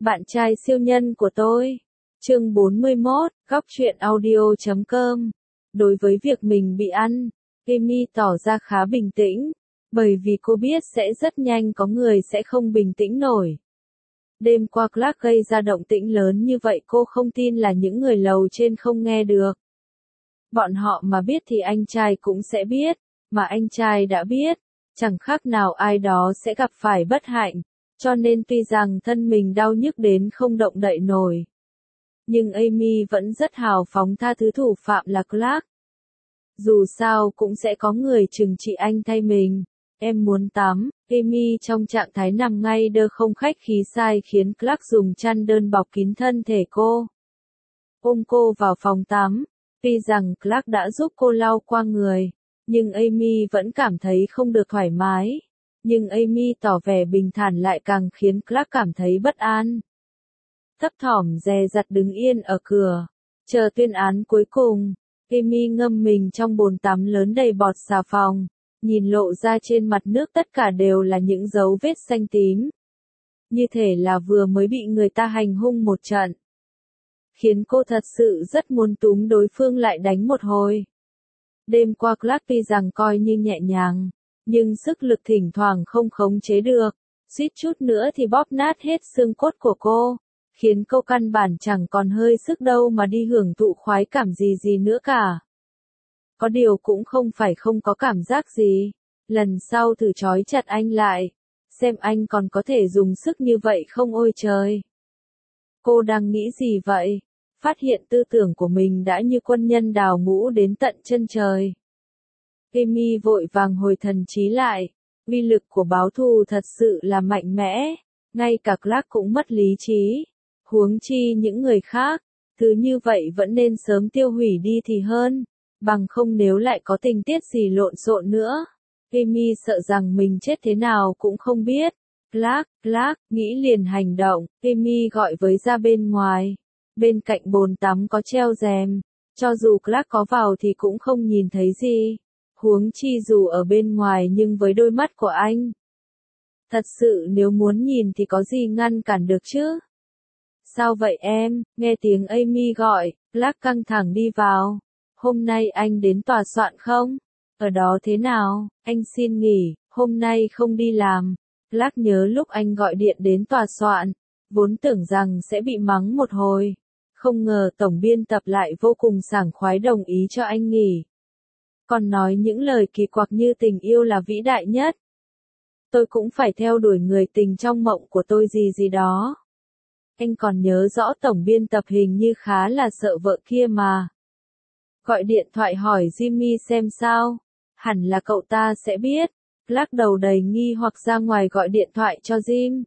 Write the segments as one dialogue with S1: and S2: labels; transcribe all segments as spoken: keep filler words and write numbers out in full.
S1: Bạn trai siêu nhân của tôi. Chương bốn mươi mốt, góc truyện audio chấm com. Đối với việc mình bị ăn, Amy tỏ ra khá bình tĩnh, bởi vì cô biết sẽ rất nhanh có người sẽ không bình tĩnh nổi. Đêm qua Clark gây ra động tĩnh lớn như vậy cô không tin là những người lầu trên không nghe được. Bọn họ mà biết thì anh trai cũng sẽ biết, mà anh trai đã biết, chẳng khác nào ai đó sẽ gặp phải bất hạnh, cho nên tuy rằng thân mình đau nhức đến không động đậy nổi. Nhưng Amy vẫn rất hào phóng tha thứ thủ phạm là Clark. Dù sao cũng sẽ có người trừng trị anh thay mình. Em muốn tắm, Amy trong trạng thái nằm ngay đơ không khách khí sai khiến Clark dùng chăn đơn bọc kín thân thể cô. Ôm cô vào phòng tắm, tuy rằng Clark đã giúp cô lau qua người, nhưng Amy vẫn cảm thấy không được thoải mái. Nhưng Amy tỏ vẻ bình thản lại càng khiến Clark cảm thấy bất an. Thấp thỏm dè dặt đứng yên ở cửa, chờ tuyên án cuối cùng. Amy ngâm mình trong bồn tắm lớn đầy bọt xà phòng, nhìn lộ ra trên mặt nước tất cả đều là những dấu vết xanh tím. Như thể là vừa mới bị người ta hành hung một trận. Khiến cô thật sự rất muốn túm đối phương lại đánh một hồi. Đêm qua Clark tuy rằng coi như nhẹ nhàng, nhưng sức lực thỉnh thoảng không khống chế được, suýt chút nữa thì bóp nát hết xương cốt của cô, khiến cô căn bản chẳng còn hơi sức đâu mà đi hưởng thụ khoái cảm gì gì nữa cả. Có điều cũng không phải không có cảm giác gì, lần sau thử trói chặt anh lại, xem anh còn có thể dùng sức như vậy không ôi trời. Cô đang nghĩ gì vậy? Phát hiện tư tưởng của mình đã như quân nhân đào ngũ đến tận chân trời. Amy vội vàng hồi thần trí lại, uy lực của báo thù thật sự là mạnh mẽ, ngay cả Clark cũng mất lý trí, huống chi những người khác, thứ như vậy vẫn nên sớm tiêu hủy đi thì hơn, bằng không nếu lại có tình tiết gì lộn xộn nữa. Amy sợ rằng mình chết thế nào cũng không biết. Clark, Clark, nghĩ liền hành động, Amy gọi với ra bên ngoài. Bên cạnh bồn tắm có treo rèm, cho dù Clark có vào thì cũng không nhìn thấy gì. Huống chi dù ở bên ngoài nhưng với đôi mắt của anh. Thật sự nếu muốn nhìn thì có gì ngăn cản được chứ? Sao vậy em? Nghe tiếng Amy gọi, Clark căng thẳng đi vào. Hôm nay anh đến tòa soạn không? Ở đó thế nào? Anh xin nghỉ, hôm nay không đi làm. Clark nhớ lúc anh gọi điện đến tòa soạn, vốn tưởng rằng sẽ bị mắng một hồi. Không ngờ tổng biên tập lại vô cùng sảng khoái đồng ý cho anh nghỉ. Còn nói những lời kỳ quặc như tình yêu là vĩ đại nhất. Tôi cũng phải theo đuổi người tình trong mộng của tôi gì gì đó. Anh còn nhớ rõ tổng biên tập hình như khá là sợ vợ kia mà. Gọi điện thoại hỏi Jimmy xem sao. Hẳn là cậu ta sẽ biết. Lắc đầu đầy nghi hoặc ra ngoài gọi điện thoại cho Jim.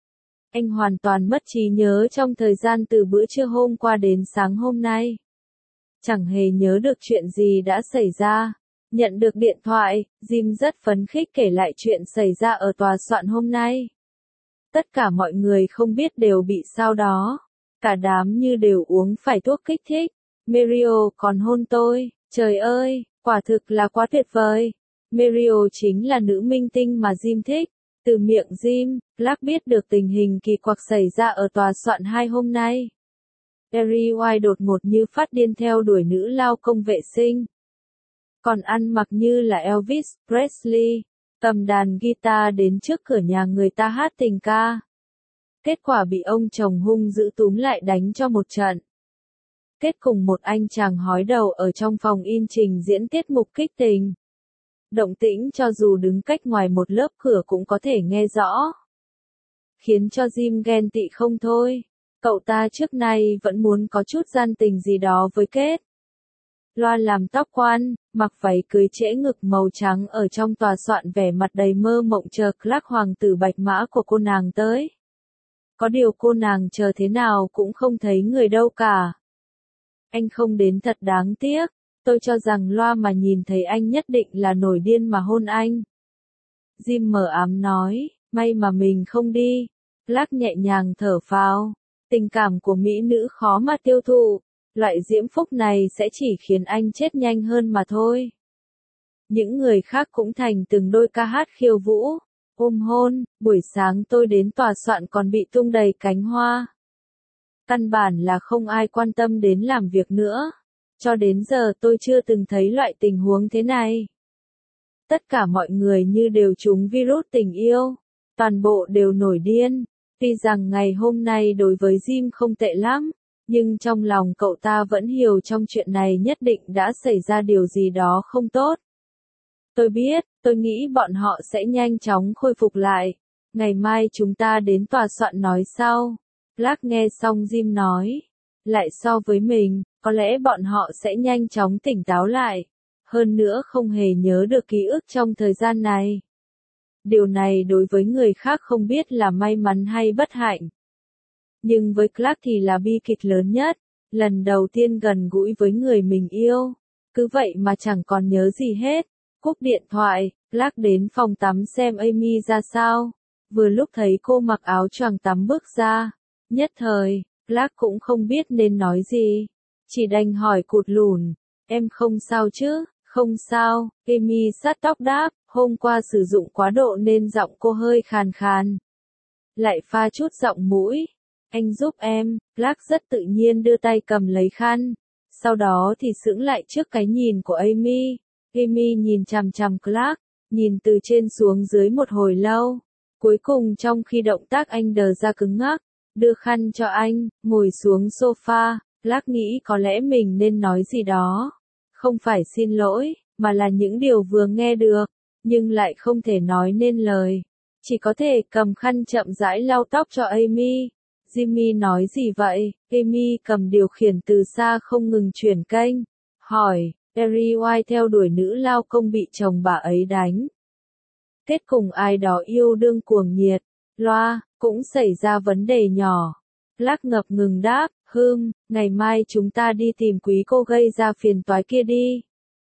S1: Anh hoàn toàn mất trí nhớ trong thời gian từ bữa trưa hôm qua đến sáng hôm nay. Chẳng hề nhớ được chuyện gì đã xảy ra. Nhận được điện thoại, Jim rất phấn khích kể lại chuyện xảy ra ở tòa soạn hôm nay. Tất cả mọi người không biết đều bị sao đó. Cả đám như đều uống phải thuốc kích thích. Mario còn hôn tôi, trời ơi, quả thực là quá tuyệt vời. Mario chính là nữ minh tinh mà Jim thích. Từ miệng Jim, Clark biết được tình hình kỳ quặc xảy ra ở tòa soạn hai hôm nay. Barry White đột ngột như phát điên theo đuổi nữ lao công vệ sinh. Còn ăn mặc như là Elvis Presley, cầm đàn guitar đến trước cửa nhà người ta hát tình ca. Kết quả bị ông chồng hung dữ túm lại đánh cho một trận. Kết cùng một anh chàng hói đầu ở trong phòng in trình diễn tiết mục kích tình. Động tĩnh cho dù đứng cách ngoài một lớp cửa cũng có thể nghe rõ. Khiến cho Jim ghen tị không thôi. Cậu ta trước nay vẫn muốn có chút gian tình gì đó với Kết. Loa làm tóc quan, mặc váy cưới trễ ngực màu trắng ở trong tòa soạn vẻ mặt đầy mơ mộng chờ Clark hoàng tử bạch mã của cô nàng tới. Có điều cô nàng chờ thế nào cũng không thấy người đâu cả. Anh không đến thật đáng tiếc. Tôi cho rằng loa mà nhìn thấy anh nhất định là nổi điên mà hôn anh. Jim mờ ám nói, may mà mình không đi. Clark nhẹ nhàng thở phào. Tình cảm của mỹ nữ khó mà tiêu thụ. Loại diễm phúc này sẽ chỉ khiến anh chết nhanh hơn mà thôi. Những người khác cũng thành từng đôi ca hát khiêu vũ. ôm hôn, buổi sáng tôi đến tòa soạn còn bị tung đầy cánh hoa. Căn bản là không ai quan tâm đến làm việc nữa. Cho đến giờ tôi chưa từng thấy loại tình huống thế này. Tất cả mọi người như đều trúng virus tình yêu. Toàn bộ đều nổi điên. Tuy rằng ngày hôm nay đối với Jim không tệ lắm, nhưng trong lòng cậu ta vẫn hiểu trong chuyện này nhất định đã xảy ra điều gì đó không tốt. Tôi biết, tôi nghĩ bọn họ sẽ nhanh chóng khôi phục lại. Ngày mai chúng ta đến tòa soạn nói sau. Clark nghe xong Jim nói. Lại so với mình, có lẽ bọn họ sẽ nhanh chóng tỉnh táo lại. Hơn nữa không hề nhớ được ký ức trong thời gian này. Điều này đối với người khác không biết là may mắn hay bất hạnh. Nhưng với Clark thì là bi kịch lớn nhất. Lần đầu tiên gần gũi với người mình yêu. Cứ vậy mà chẳng còn nhớ gì hết. Cúp điện thoại, Clark đến phòng tắm xem Amy ra sao. Vừa lúc thấy cô mặc áo choàng tắm bước ra. Nhất thời, Clark cũng không biết nên nói gì. Chỉ đành hỏi cụt lùn. Em không sao chứ? Không sao, Amy sát tóc đáp. Hôm qua sử dụng quá độ nên giọng cô hơi khàn khàn. Lại pha chút giọng mũi. Anh giúp em, Clark rất tự nhiên đưa tay cầm lấy khăn. Sau đó thì sững lại trước cái nhìn của Amy. Amy nhìn chằm chằm Clark, nhìn từ trên xuống dưới một hồi lâu. Cuối cùng trong khi động tác anh đờ ra cứng ngắc, đưa khăn cho anh, ngồi xuống sofa, Clark nghĩ có lẽ mình nên nói gì đó. Không phải xin lỗi, mà là những điều vừa nghe được, nhưng lại không thể nói nên lời. Chỉ có thể cầm khăn chậm rãi lau tóc cho Amy. Jimmy nói gì vậy? Amy cầm điều khiển từ xa không ngừng chuyển kênh. Hỏi, Barry White theo đuổi nữ lao công bị chồng bà ấy đánh. Kết cùng ai đó yêu đương cuồng nhiệt. Loa, cũng xảy ra vấn đề nhỏ. Clark ngập ngừng đáp, hừm, ngày mai chúng ta đi tìm quý cô gây ra phiền toái kia đi.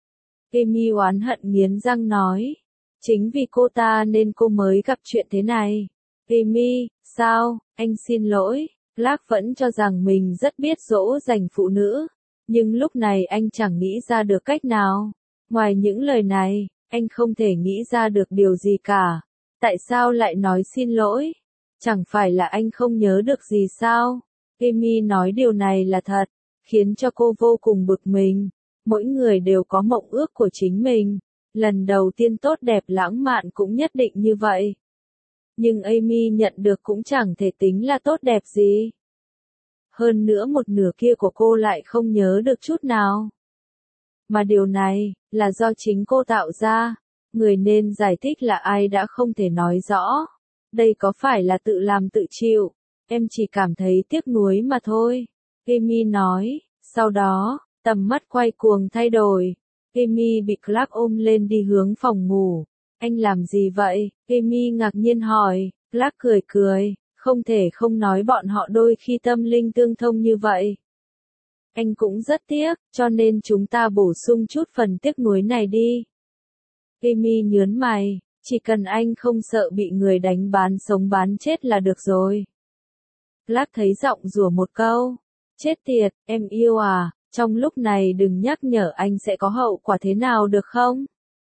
S1: Amy oán hận nghiến răng nói. Chính vì cô ta nên cô mới gặp chuyện thế này. Amy, sao, anh xin lỗi. Clark vẫn cho rằng mình rất biết dỗ dành phụ nữ. Nhưng lúc này anh chẳng nghĩ ra được cách nào. Ngoài những lời này, anh không thể nghĩ ra được điều gì cả. Tại sao lại nói xin lỗi? Chẳng phải là anh không nhớ được gì sao? Amy nói điều này là thật, khiến cho cô vô cùng bực mình. Mỗi người đều có mộng ước của chính mình. Lần đầu tiên tốt đẹp lãng mạn cũng nhất định như vậy. Nhưng Amy nhận được cũng chẳng thể tính là tốt đẹp gì. Hơn nữa một nửa kia của cô lại không nhớ được chút nào. Mà điều này, là do chính cô tạo ra. Người nên giải thích là ai đã không thể nói rõ. Đây có phải là tự làm tự chịu. Em chỉ cảm thấy tiếc nuối mà thôi. Amy nói, sau đó, tầm mắt quay cuồng thay đổi. Amy bị Clark ôm lên đi hướng phòng ngủ. Anh làm gì vậy? Amy ngạc nhiên hỏi. Clark cười cười, không thể không nói bọn họ đôi khi tâm linh tương thông như vậy. Anh cũng rất tiếc, cho nên chúng ta bổ sung chút phần tiếc nuối này đi. Amy nhớn mày, chỉ cần anh không sợ bị người đánh bán sống bán chết là được rồi. Clark thấy giọng rủa một câu. Chết tiệt, em yêu à, trong lúc này đừng nhắc nhở anh sẽ có hậu quả thế nào được không?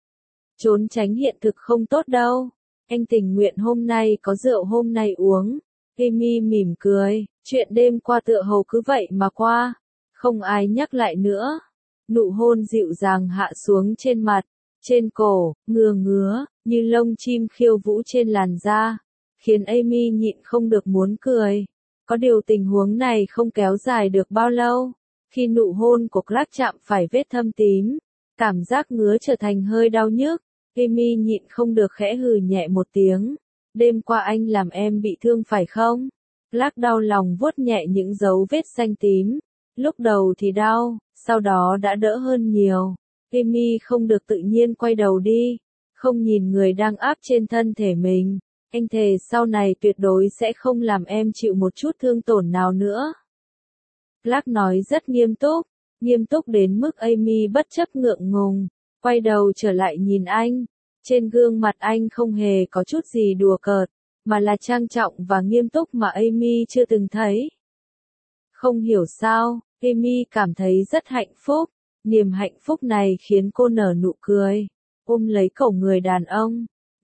S1: Trốn tránh hiện thực không tốt đâu. Anh tình nguyện hôm nay có rượu hôm nay uống. Amy mỉm cười, chuyện đêm qua tựa hồ cứ vậy mà qua. Không ai nhắc lại nữa. Nụ hôn dịu dàng hạ xuống trên mặt, trên cổ, ngừa ngứa, như lông chim khiêu vũ trên làn da. Khiến Amy nhịn không được muốn cười. Có điều tình huống này không kéo dài được bao lâu. Khi nụ hôn của Clark chạm phải vết thâm tím, cảm giác ngứa trở thành hơi đau nhức. Amy nhịn không được khẽ hừ nhẹ một tiếng. Đêm qua anh làm em bị thương phải không? Clark đau lòng vuốt nhẹ những dấu vết xanh tím. Lúc đầu thì đau, sau đó đã đỡ hơn nhiều. Amy không được tự nhiên quay đầu đi. Không nhìn người đang áp trên thân thể mình. Anh thề sau này tuyệt đối sẽ không làm em chịu một chút thương tổn nào nữa. Clark nói rất nghiêm túc. Nghiêm túc đến mức Amy bất chấp ngượng ngùng. Quay đầu trở lại nhìn anh. Trên gương mặt anh không hề có chút gì đùa cợt, mà là trang trọng và nghiêm túc mà Amy chưa từng thấy. Không hiểu sao, Amy cảm thấy rất hạnh phúc. Niềm hạnh phúc này khiến cô nở nụ cười. Ôm lấy cổ người đàn ông.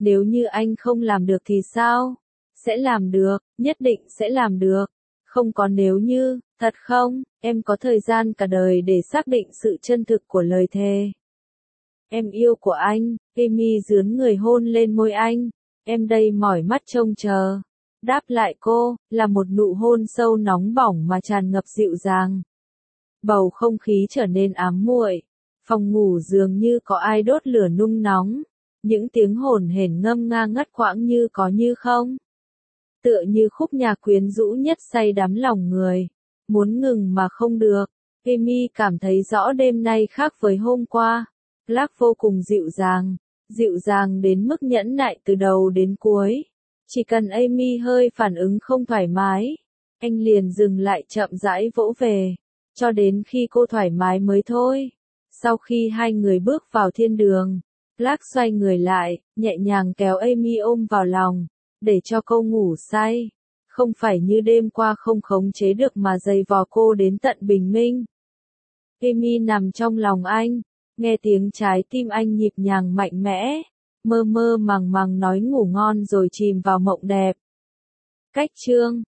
S1: Nếu như anh không làm được thì sao? Sẽ làm được, nhất định sẽ làm được. Không có nếu như, thật không? Em có thời gian cả đời để xác định sự chân thực của lời thề. Em yêu của anh. Amy dướn người hôn lên môi anh. Em đây mỏi mắt trông chờ. Đáp lại cô, là một nụ hôn sâu nóng bỏng mà tràn ngập dịu dàng. Bầu không khí trở nên ám muội. Phòng ngủ dường như có ai đốt lửa nung nóng. Những tiếng hồn hển ngâm nga ngắt quãng như có như không. Tựa như khúc nhạc quyến rũ nhất say đắm lòng người. Muốn ngừng mà không được. Amy cảm thấy rõ đêm nay khác với hôm qua. Clark vô cùng dịu dàng. Dịu dàng đến mức nhẫn nại từ đầu đến cuối. Chỉ cần Amy hơi phản ứng không thoải mái, anh liền dừng lại chậm rãi vỗ về. Cho đến khi cô thoải mái mới thôi. Sau khi hai người bước vào thiên đường, Clark xoay người lại, nhẹ nhàng kéo Amy ôm vào lòng, để cho cô ngủ say. Không phải như đêm qua không khống chế được mà giày vò cô đến tận bình minh. Amy nằm trong lòng anh, nghe tiếng trái tim anh nhịp nhàng mạnh mẽ, mơ mơ màng màng nói ngủ ngon rồi chìm vào mộng đẹp. Cách chương